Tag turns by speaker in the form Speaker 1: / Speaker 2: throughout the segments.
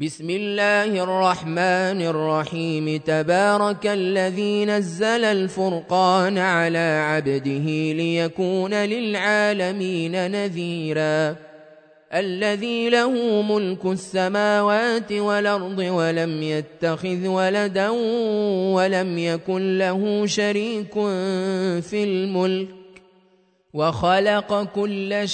Speaker 1: بسم الله الرحمن الرحيم. تبارك الذي نزل الفرقان على عبده ليكون للعالمين نذيرا. الذي له ملك السماوات والأرض ولم يتخذ ولدا ولم يكن له شريك في الملك وخلق كل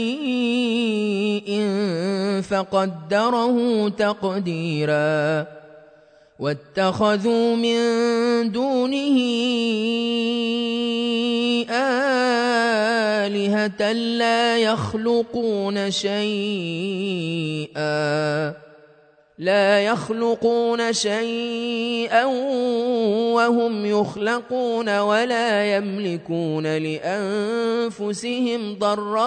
Speaker 1: شيء فقدره تقديرا. واتخذوا من دونه آلهة لا يخلقون شيئا وهم يخلقون ولا يملكون لأنفسهم ضرا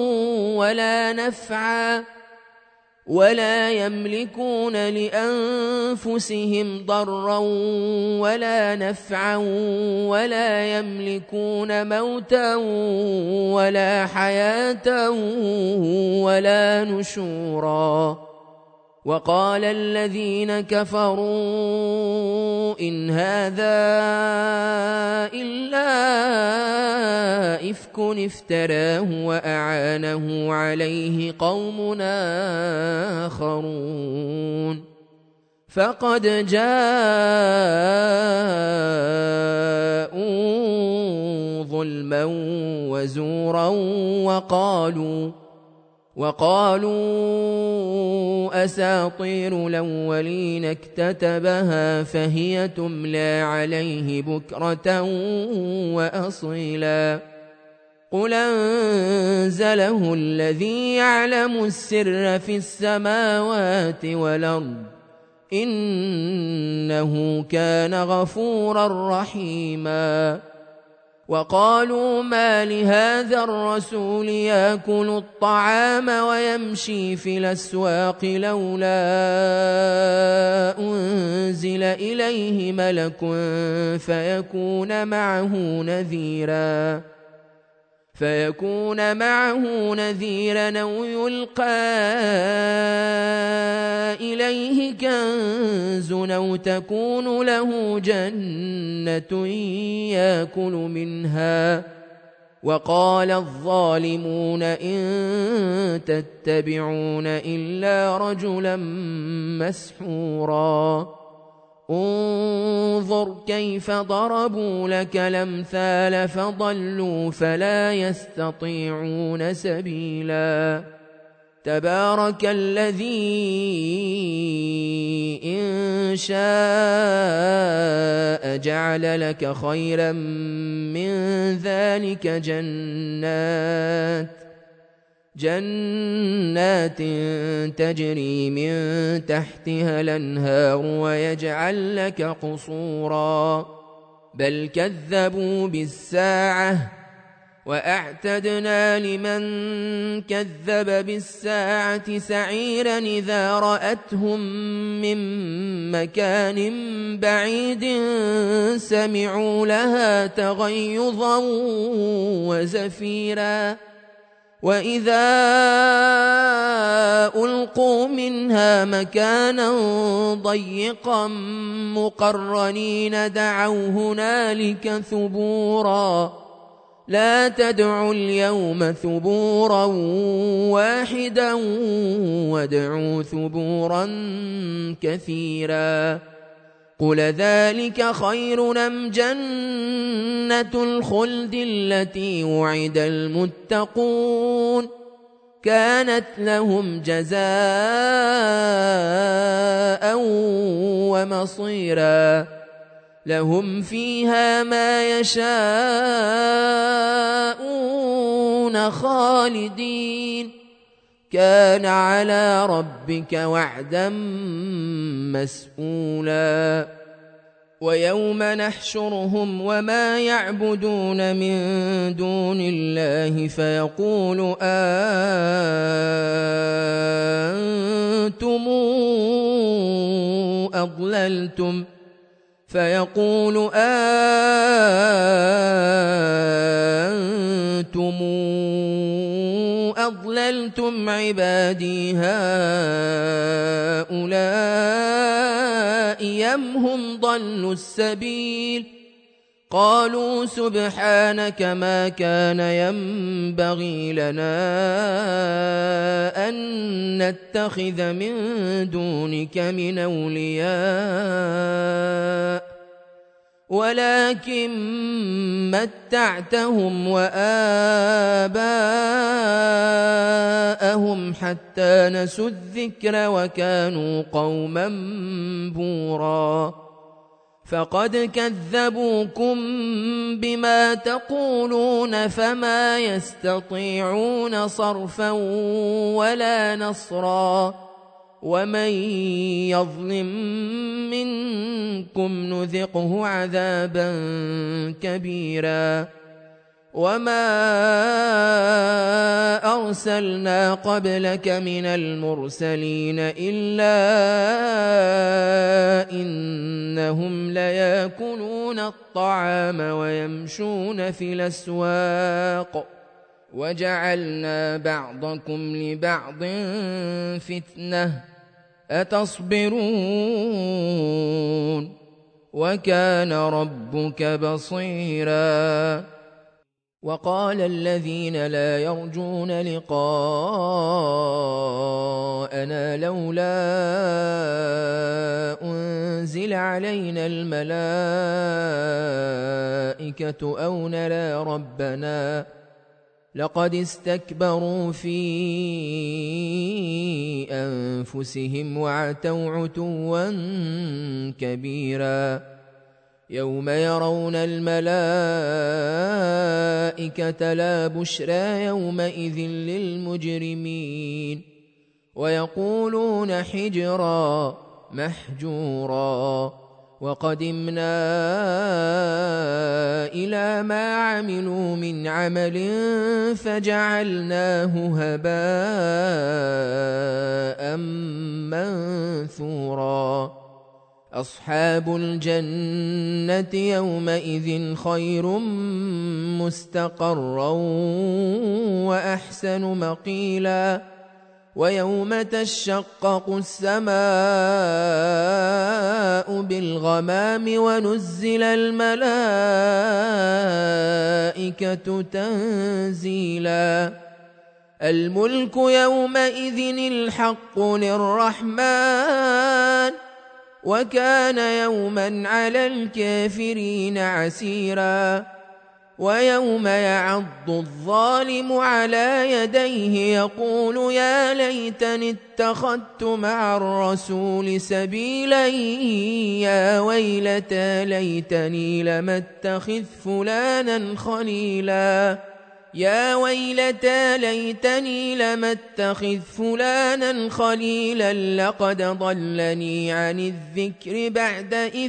Speaker 1: ولا نفعا ولا يملكون موتا ولا حياة ولا نشورا. وقال الذين كفروا إن هذا إلا إفك افتراه وأعانه عليه قوم آخرون فقد جاءوا ظلما وزورا وقالوا أساطير الأولين اكتتبها فهي تملى عليه بكرة وأصيلا. قل أنزله الذي يعلم السر في السماوات والأرض إنه كان غفورا رحيما. وقالوا ما لهذا الرسول يأكل الطعام ويمشي في الأسواق لولا أنزل إليه ملك فيكون معه نذيرا أو يلقى إليه كنز أو تكون له جنة يأكل منها. وقال الظالمون إن تتبعون إلا رجلا مسحورا. انظر كيف ضربوا لك الأمثال فضلوا فلا يستطيعون سبيلا. تبارك الذي إن شاء جعل لك خيرا من ذلك جنات تجري من تحتها الأنهار ويجعل لك قصورا. بل كذبوا بالساعة وأعتدنا لمن كذب بالساعة سعيرا إذا رأتهم من مكان بعيد سمعوا لها تغيظا وزفيرا. وإذا ألقوا منها مكانا ضيقا مقرنين دعوا هنالك ثبورا. لا تدعوا اليوم ثبورا واحدا وادعوا ثبورا كثيرا. قل ذلك خير أم جنة الخلد التي وعد المتقون كانت لهم جزاء ومصيرا. لهم فيها ما يشاءون خالدين كان على ربك وعدا مسئولا. ويوم نحشرهم وما يعبدون من دون الله فيقول أنتم أضللتم عبادي هؤلاء أم هم ضلوا السبيل قالوا سبحانك ما كان ينبغي لنا أن نتخذ من دونك من أولياء ولكن متعتهم وآباءهم حتى نسوا الذكر وكانوا قوما بورا فقد كذبوكم بما تقولون فما يستطيعون صرفا ولا نصرا ومن يظلم منكم نذقه عذابا كبيرا وما أرسلنا قبلك من المرسلين إلا إنهم ليأكلون الطعام ويمشون في الأسواق وجعلنا بعضكم لبعض فتنة أتصبرون وكان ربك بصيرا وقال الذين لا يرجون لقاءنا لولا أنزل علينا الملائكة أو نرى ربنا لقد استكبروا في أنفسهم وعتوا عتوا كبيرا يوم يرون الملائكة لا بشرى يومئذ للمجرمين ويقولون حجرا محجورا وقدمنا إلى ما عملوا من عمل فجعلناه هباء منثورا أصحاب الجنة يومئذ خير مستقرا وأحسن مقيلا ويوم تشقق السماء بالغمام ونزل الملائكة تنزيلا الملك يومئذ الحق للرحمن وكان يوما على الكافرين عسيرا ويوم يعض الظالم على يديه يقول يا ليتني اتخذت مع الرسول سبيلا يا ويلتى ليتني لم اتخذ فلانا خليلا يا ويلتى ليتني لم اتخذ فلانا خليلا لقد ضلني عن الذكر بعد إذ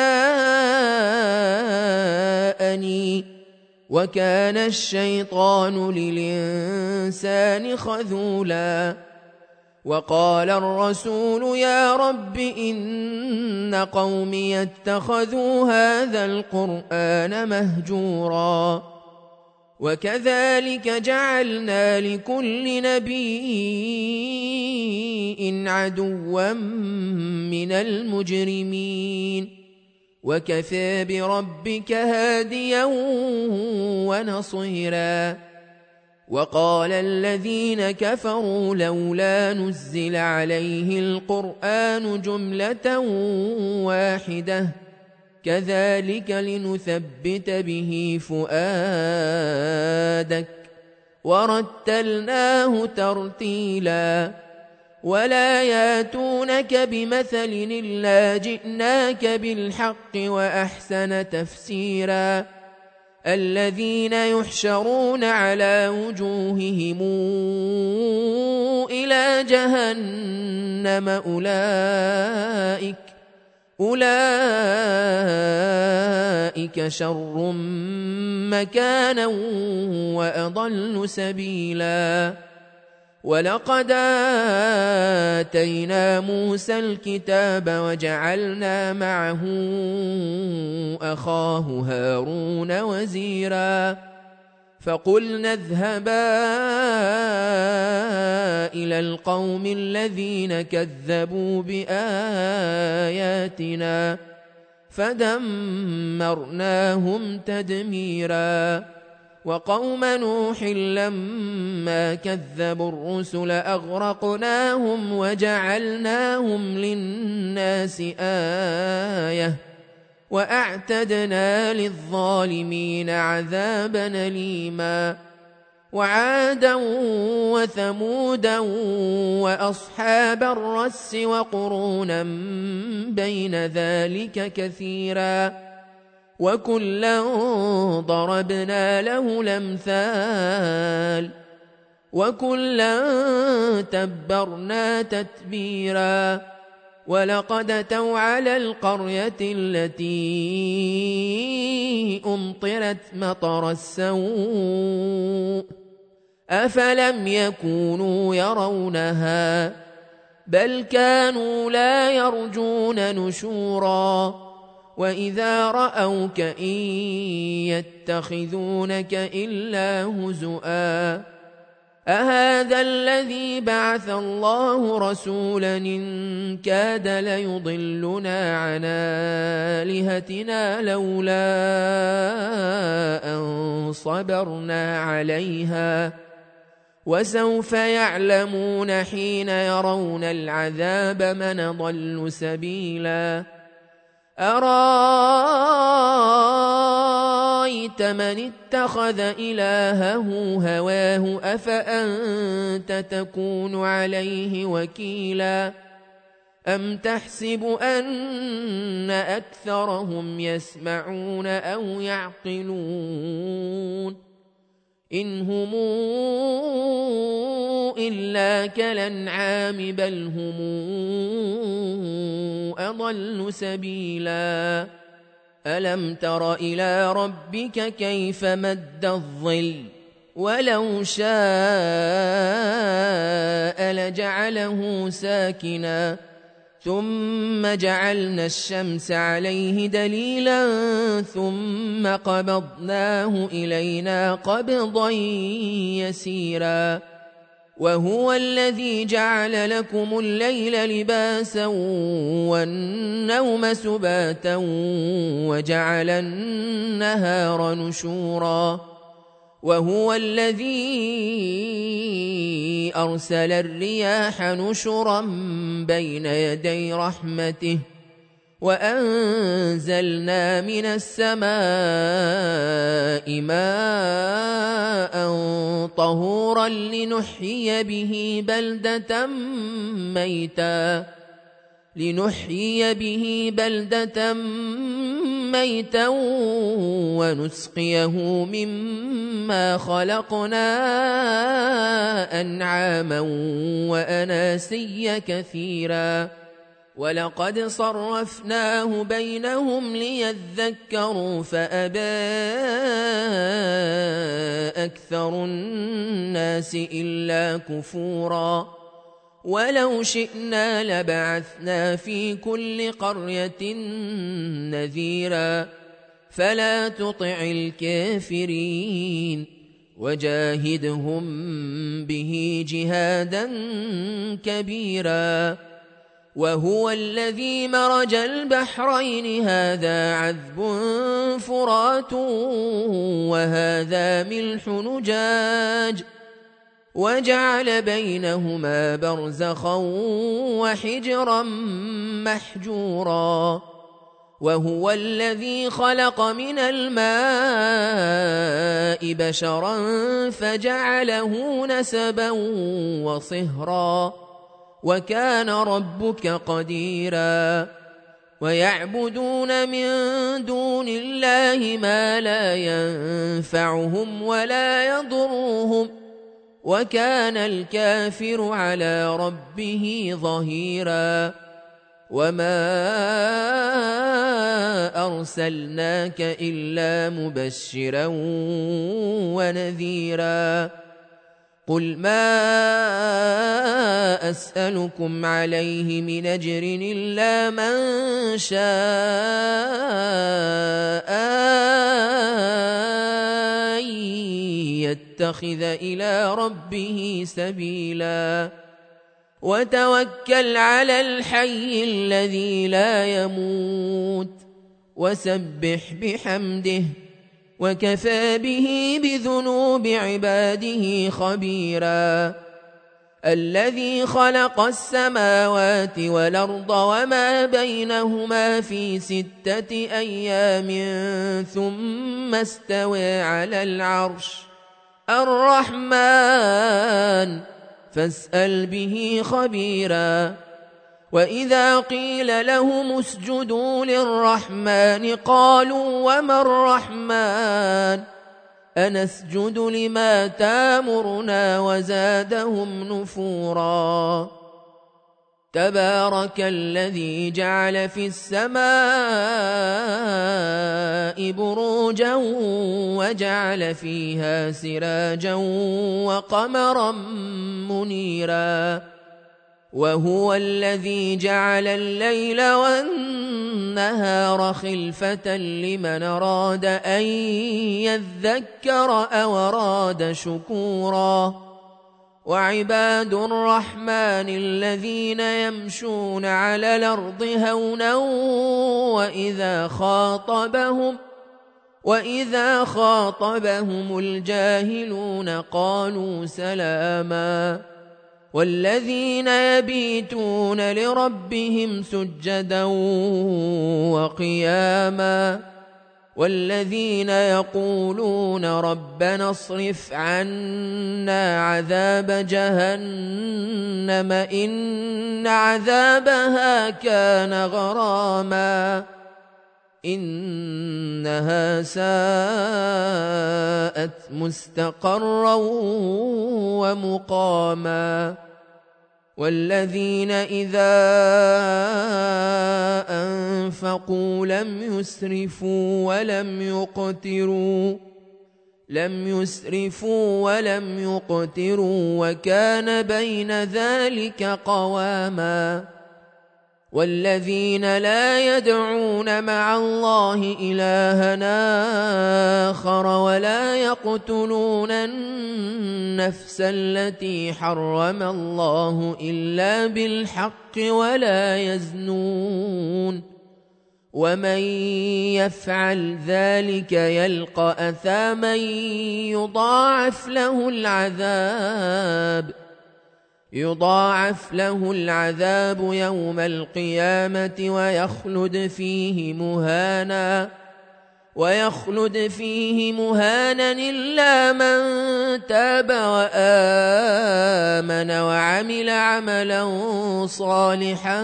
Speaker 1: جاءني وكان الشيطان للإنسان خذولا وقال الرسول يا رب إن قومي اتخذوا هذا القرآن مهجورا وكذلك جعلنا لكل نبي عدوا من المجرمين وكفى بربك هاديا ونصيرا وقال الذين كفروا لولا نزل عليه القرآن جملة واحدة كذلك لنثبت به فؤادك ورتلناه ترتيلا ولا ياتونك بمثل إلا جئناك بالحق وأحسن تفسيرا الذين يحشرون على وجوههم إلى جهنم أولئك شر مكانا وأضل سبيلا ولقد آتينا موسى الكتاب وجعلنا معه أخاه هارون وزيرا فقلنا اذهبا إلى القوم الذين كذبوا بآياتنا فدمرناهم تدميرا وقوم نوح لما كذبوا الرسل أغرقناهم وجعلناهم للناس آية وأعتدنا للظالمين عذابا أليما وعادا وثمودا وأصحاب الرس وقرونا بين ذلك كثيرا وكلا ضربنا له الأمثال وكلا تبرنا تتبيرا ولقد أتوا على القرية التي أمطرت مطر السوء أفلم يكونوا يرونها بل كانوا لا يرجون نشورا وإذا رأوك إن يتخذونك إلا هزؤا أهذا الذي بعث الله رسولا إن كاد ليضلنا عن آلهتنا لولا أن صبرنا عليها وسوف يعلمون حين يرون العذاب من ضل سبيلا أرأيت من اتخذ إلهه هواه أفأنت تكون عليه وكيلا أم تحسب أن أكثرهم يسمعون أو يعقلون إن هم إلا كالأنعام بل هم أضل سبيلا ألم تر إلى ربك كيف مد الظل ولو شاء لجعله ساكنا ثم جعلنا الشمس عليه دليلا ثم قبضناه إلينا قبضا يسيرا وهو الذي جعل لكم الليل لباسا والنوم سباتا وجعل النهار نشورا وهو الذي أرسل الرياح نشرا بين يدي رحمته وأنزلنا من السماء ماء طهورا لنحيي به بلدة ميتا ونسقيه مما خلقنا أنعاما وأناسيا كثيرا ولقد صرفناه بينهم ليذكروا فأبى أكثر الناس إلا كفورا ولو شئنا لبعثنا في كل قرية نذيرا فلا تطع الكافرين وجاهدهم به جهادا كبيرا وهو الذي مرج البحرين هذا عذب فرات وهذا ملح نجاج وجعل بينهما برزخا وحجرا محجورا وهو الذي خلق من الماء بشرا فجعله نسبا وصهرا وكان ربك قديرا ويعبدون من دون الله ما لا ينفعهم ولا يضرهم وكان الكافر على ربه ظهيرا وما أرسلناك إلا مبشرا ونذيرا قل ما أسألكم عليه من أجر إلا من شاء أن يتخذ إلى ربه سبيلا وتوكل على الحي الذي لا يموت وسبح بحمده وكفى به بذنوب عباده خبيرا الذي خلق السماوات والأرض وما بينهما في 6 أيام ثم استوى على العرش الرحمن فاسأل به خبيرا وإذا قيل لهم اسجدوا للرحمن قالوا وما الرحمن أنسجد لما تامرنا وزادهم نفورا تبارك الذي جعل في السماء بروجا وجعل فيها سراجا وقمرا منيرا وهو الذي جعل الليل والنهار خلفة لمن أراد أن يذكر أو أراد شكورا وعباد الرحمن الذين يمشون على الأرض هونا وإذا خاطبهم الجاهلون قالوا سلاما والذين يبيتون لربهم سجدا وقياما والذين يقولون ربنا اصرف عنا عذاب جهنم إن عذابها كان غراما إنها ساءت مستقرا ومقاما والذين إذا أنفقوا لم يسرفوا ولم يقتروا وكان بين ذلك قواما والذين لا يدعون مع الله إلهًا آخر ولا يقتلون النفس التي حرم الله إلا بالحق ولا يزنون ومن يفعل ذلك يلقى أثاما يضاعف له العذاب يوم القيامة ويخلد فيه مهانا إلا من تاب وآمن وعمل عملا صالحا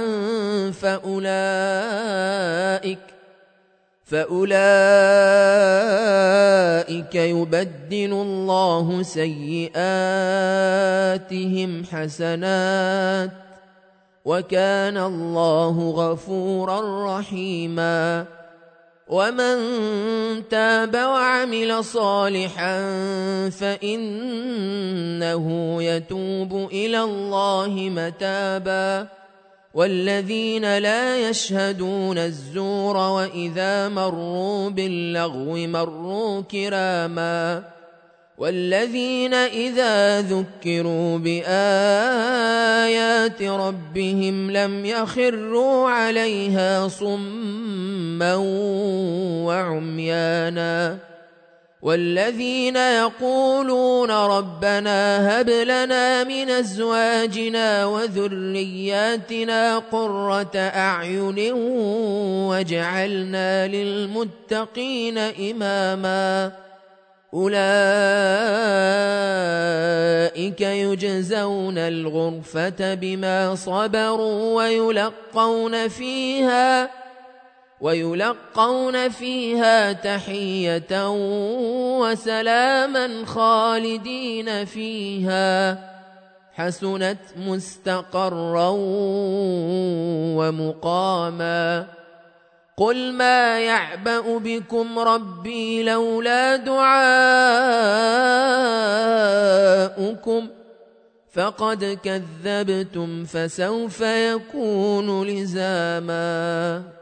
Speaker 1: فأولئك يبدل الله سيئاتهم حسنات وكان الله غفورا رحيما ومن تاب وعمل صالحا فإنه يتوب إلى الله متابا والذين لا يشهدون الزور وإذا مروا باللغو مروا كراما والذين إذا ذكروا بآيات ربهم لم يخروا عليها صما وعميانا والذين يقولون ربنا هب لنا من أزواجنا وذرياتنا قرة أعين واجعلنا للمتقين إماما أولئك يجزون الغرفة بما صبروا ويلقون فيها تحية وسلاما خالدين فيها حسنت مستقرا ومقاما قل ما يعبأ بكم ربي لولا دعاؤكم فقد كذبتم فسوف يكون لزاما